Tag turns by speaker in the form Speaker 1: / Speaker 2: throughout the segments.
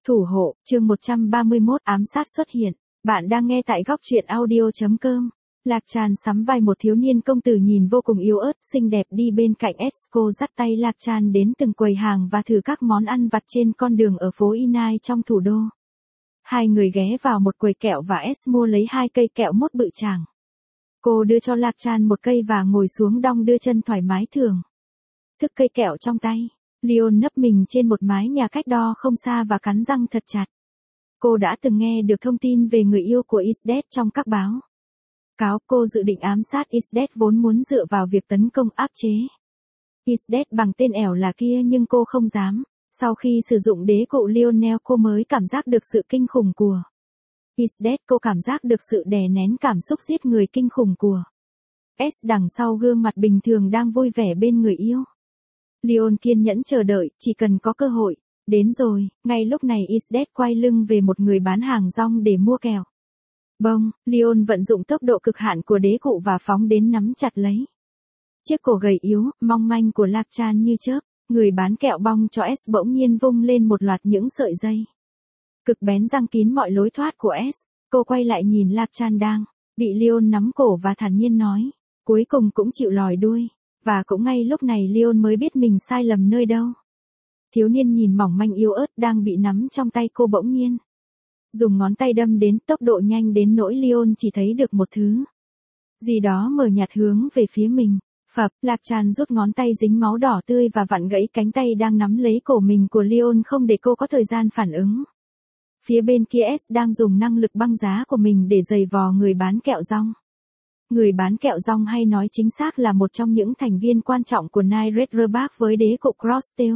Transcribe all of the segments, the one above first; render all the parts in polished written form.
Speaker 1: Thủ hộ, chương 131 ám sát xuất hiện. Bạn đang nghe tại góc truyện audio.com. Lạc Tràn sắm vai một thiếu niên công tử nhìn vô cùng yếu ớt, xinh đẹp đi bên cạnh S. Cô dắt tay Lạc Tràn đến từng quầy hàng và thử các món ăn vặt trên con đường ở phố Inai trong thủ đô. Hai người ghé vào một quầy kẹo và S mua lấy 2 cây kẹo mốt bự chảng. Cô đưa cho Lạc Tràn một cây và ngồi xuống đong đưa chân thoải mái thưởng thức cây kẹo trong tay. Leon nấp mình trên một mái nhà cách đó không xa và cắn răng thật chặt. Cô đã từng nghe được thông tin về người yêu của Isdet trong các báo cáo. Cô dự định ám sát Isdet vốn muốn dựa vào việc tấn công áp chế Isdet bằng tên ẻo là kia, nhưng cô không dám. Sau khi sử dụng đế cụ Lionel, cô mới cảm giác được sự kinh khủng của Isdet. Cô cảm giác được sự đè nén cảm xúc giết người kinh khủng của S đằng sau gương mặt bình thường đang vui vẻ bên người yêu. Leon kiên nhẫn chờ đợi, chỉ cần có cơ hội. Đến rồi, ngay lúc này Isdet quay lưng về một người bán hàng rong để mua kẹo. Bông, Leon vận dụng tốc độ cực hạn của đế cụ và phóng đến nắm chặt lấy chiếc cổ gầy yếu, mong manh của Lạc Tràn như chớp. Người bán kẹo bong cho S bỗng nhiên vung lên một loạt những sợi dây cực bén răng kín mọi lối thoát của S. Cô quay lại nhìn Lạc Tràn đang bị Leon nắm cổ và thản nhiên nói, cuối cùng cũng chịu lòi đuôi. Và cũng ngay lúc này Leon mới biết mình sai lầm nơi đâu. Thiếu niên nhìn mỏng manh yếu ớt đang bị nắm trong tay cô bỗng nhiên dùng ngón tay đâm đến tốc độ nhanh đến nỗi Leon chỉ thấy được một thứ gì đó mờ nhạt hướng về phía mình. Phập, Lạc Tràn rút ngón tay dính máu đỏ tươi và vặn gãy cánh tay đang nắm lấy cổ mình của Leon, không để cô có thời gian phản ứng. Phía bên kia S đang dùng năng lực băng giá của mình để giày vò người bán kẹo rong. Người bán kẹo rong, hay nói chính xác là một trong những thành viên quan trọng của Night Rebirth với đế cụ Crosstail.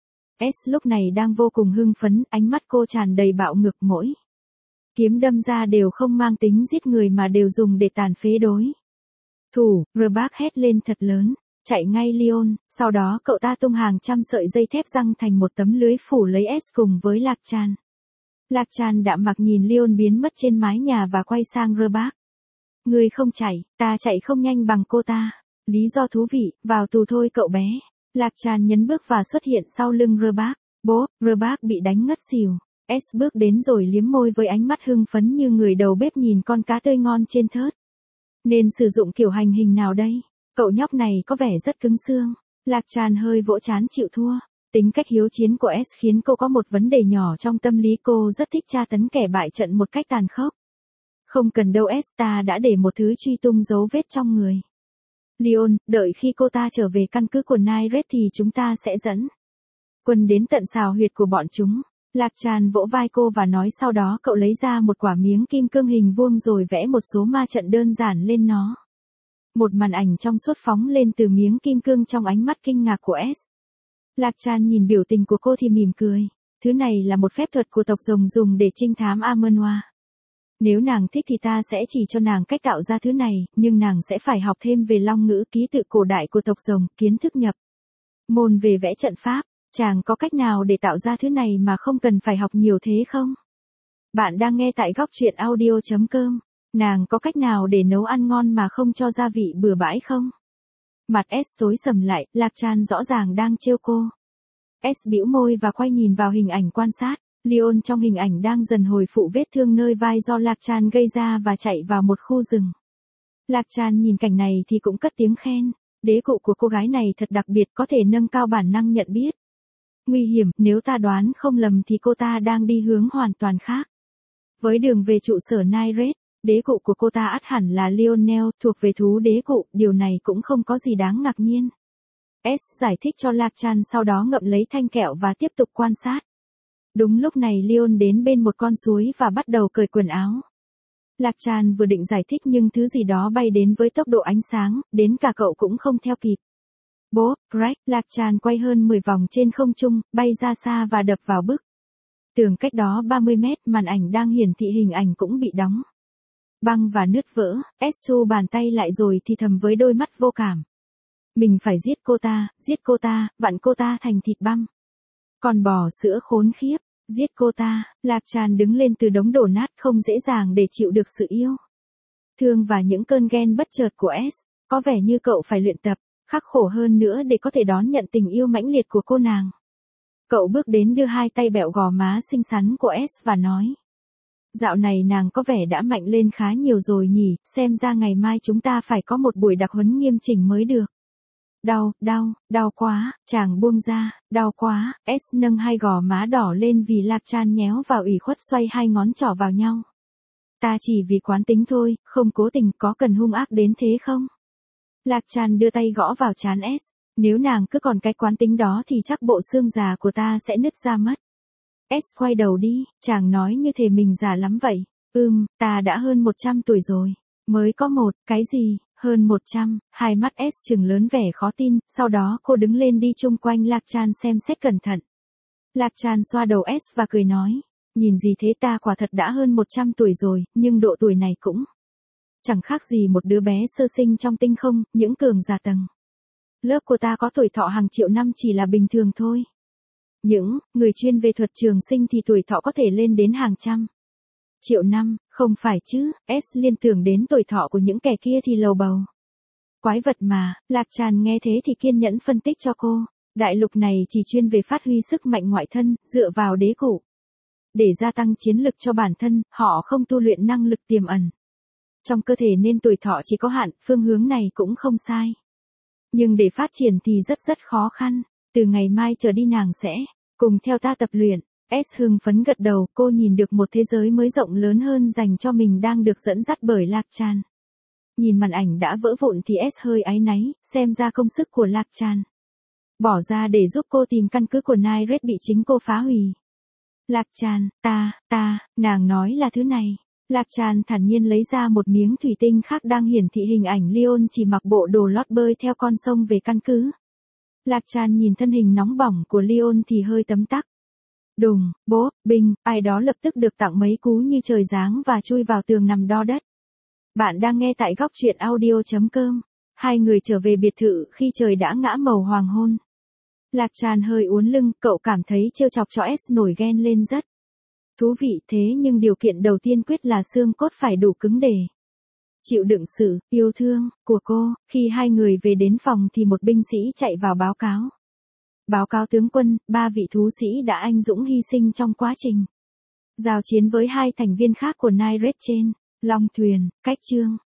Speaker 1: S lúc này đang vô cùng hưng phấn, ánh mắt cô tràn đầy bạo ngược, mỗi kiếm đâm ra đều không mang tính giết người mà đều dùng để tàn phế đối thủ. Rebirth hét lên thật lớn, chạy ngay Leon, sau đó cậu ta tung hàng trăm sợi dây thép răng thành một tấm lưới phủ lấy S cùng với Lạc Tràn. Lạc Tràn đạm mặc nhìn Leon biến mất trên mái nhà và quay sang Rebirth. Ngươi không chạy, ta chạy không nhanh bằng cô ta. Lý do thú vị, vào tù thôi cậu bé. Lạc Tràn nhấn bước và xuất hiện sau lưng Rebirth. Bố, Rebirth bị đánh ngất xỉu. S bước đến rồi liếm môi với ánh mắt hưng phấn như người đầu bếp nhìn con cá tươi ngon trên thớt. Nên sử dụng kiểu hành hình nào đây? Cậu nhóc này có vẻ rất cứng xương. Lạc Tràn hơi vỗ trán chịu thua. Tính cách hiếu chiến của S khiến cô có một vấn đề nhỏ trong tâm lý, cô rất thích tra tấn kẻ bại trận một cách tàn khốc. Không cần đâu S, ta đã để một thứ truy tung dấu vết trong người Leon, đợi khi cô ta trở về căn cứ của Night Red thì chúng ta sẽ dẫn quân đến tận xào huyệt của bọn chúng. Lạc Tràn vỗ vai cô và nói, sau đó cậu lấy ra một quả miếng kim cương hình vuông rồi vẽ một số ma trận đơn giản lên nó. Một màn ảnh trong suốt phóng lên từ miếng kim cương trong ánh mắt kinh ngạc của S. Lạc Tràn nhìn biểu tình của cô thì mỉm cười. Thứ này là một phép thuật của tộc rồng dùng để trinh thám Amernoa. Nếu nàng thích thì ta sẽ chỉ cho nàng cách tạo ra thứ này, nhưng nàng sẽ phải học thêm về long ngữ ký tự cổ đại của tộc rồng, kiến thức nhập môn về vẽ trận pháp. Chàng có cách nào để tạo ra thứ này mà không cần phải học nhiều thế không? Bạn đang nghe tại góc truyện audio.com. Nàng có cách nào để nấu ăn ngon mà không cho gia vị bừa bãi không? Mặt S tối sầm lại, Lạc Tràn rõ ràng đang trêu cô. S bĩu môi và quay nhìn vào hình ảnh quan sát. Leon trong hình ảnh đang dần hồi phục vết thương nơi vai do Lạc Tràn gây ra và chạy vào một khu rừng. Lạc Tràn nhìn cảnh này thì cũng cất tiếng khen. Đế cụ của cô gái này thật đặc biệt, có thể nâng cao bản năng nhận biết nguy hiểm. Nếu ta đoán không lầm thì cô ta đang đi hướng hoàn toàn khác với đường về trụ sở Night Red. Đế cụ của cô ta ắt hẳn là Lionel, thuộc về thú đế cụ, điều này cũng không có gì đáng ngạc nhiên. S giải thích cho Lạc Tràn, sau đó ngậm lấy thanh kẹo và tiếp tục quan sát. Đúng lúc này Leon đến bên một con suối và bắt đầu cởi quần áo. Lạc Tràn vừa định giải thích nhưng thứ gì đó bay đến với tốc độ ánh sáng, đến cả cậu cũng không theo kịp. Bố, Greg, Lạc Tràn quay hơn 10 vòng trên không trung, bay ra xa và đập vào bức tường cách đó 30 mét, màn ảnh đang hiển thị hình ảnh cũng bị đóng băng và nứt vỡ. S thu bàn tay lại rồi thì thầm với đôi mắt vô cảm. Mình phải giết cô ta, vặn cô ta thành thịt băm. Còn bò sữa khốn khiếp, giết cô ta. Lạc Tràn đứng lên từ đống đổ nát, không dễ dàng để chịu được sự yêu thương và những cơn ghen bất chợt của S. Có vẻ như cậu phải luyện tập khắc khổ hơn nữa để có thể đón nhận tình yêu mãnh liệt của cô nàng. Cậu bước đến đưa hai tay bẹo gò má xinh xắn của S và nói. Dạo này nàng có vẻ đã mạnh lên khá nhiều rồi nhỉ, xem ra ngày mai chúng ta phải có một buổi đặc huấn nghiêm chỉnh mới được. Đau quá, chàng buông ra, đau quá, S nâng hai gò má đỏ lên vì Lạc Tràn nhéo vào ủy khuất xoay hai ngón trỏ vào nhau. Ta chỉ vì quán tính thôi, không cố tình, có cần hung ác đến thế không? Lạc Tràn đưa tay gõ vào trán S, nếu nàng cứ còn cái quán tính đó thì chắc bộ xương già của ta sẽ nứt ra mất. S quay đầu đi, chàng nói như thể mình già lắm vậy. Ta đã hơn 100 tuổi rồi. Mới có cái gì, hơn 100, hai mắt S trừng lớn vẻ khó tin, sau đó cô đứng lên đi chung quanh Lạc Tràn xem xét cẩn thận. Lạc Tràn xoa đầu S và cười nói, nhìn gì thế, ta quả thật đã hơn 100 tuổi rồi, nhưng độ tuổi này cũng chẳng khác gì một đứa bé sơ sinh trong tinh không, những cường giả tầng lớp của ta có tuổi thọ hàng triệu năm chỉ là bình thường thôi. Những người chuyên về thuật trường sinh thì tuổi thọ có thể lên đến hàng trăm triệu năm, không phải chứ? S liên tưởng đến tuổi thọ của những kẻ kia thì lầu bầu. Quái vật mà. Lạc Tràn nghe thế thì kiên nhẫn phân tích cho cô. Đại lục này chỉ chuyên về phát huy sức mạnh ngoại thân, dựa vào đế cụ. Để gia tăng chiến lực cho bản thân, họ không tu luyện năng lực tiềm ẩn trong cơ thể nên tuổi thọ chỉ có hạn, phương hướng này cũng không sai. Nhưng để phát triển thì rất khó khăn. Từ ngày mai trở đi nàng sẽ cùng theo ta tập luyện. S hưng phấn gật đầu, cô nhìn được một thế giới mới rộng lớn hơn dành cho mình đang được dẫn dắt bởi Lạc Tràn. Nhìn màn ảnh đã vỡ vụn thì S hơi áy náy, xem ra công sức của Lạc Tràn bỏ ra để giúp cô tìm căn cứ của Nairet bị chính cô phá hủy. Lạc Tràn, nàng nói là thứ này. Lạc Tràn thản nhiên lấy ra một miếng thủy tinh khác đang hiển thị hình ảnh Leon chỉ mặc bộ đồ lót bơi theo con sông về căn cứ. Lạc Tràn nhìn thân hình nóng bỏng của Leon thì hơi tấm tắc. Đùng, bốp, binh, ai đó lập tức được tặng mấy cú như trời giáng và chui vào tường nằm đo đất. Bạn đang nghe tại góc truyện audio.com. Hai người trở về biệt thự khi trời đã ngã màu hoàng hôn. Lạc Tràn hơi uốn lưng, cậu cảm thấy trêu chọc cho S nổi ghen lên rất thú vị, thế nhưng điều kiện đầu tiên quyết là xương cốt phải đủ cứng để chịu đựng sự yêu thương của cô. Khi hai người về đến phòng thì một binh sĩ chạy vào báo cáo. Báo cáo tướng quân, 3 vị thú sĩ đã anh dũng hy sinh trong quá trình giao chiến với 2 thành viên khác của Nairet trên Long Thuyền, cách chương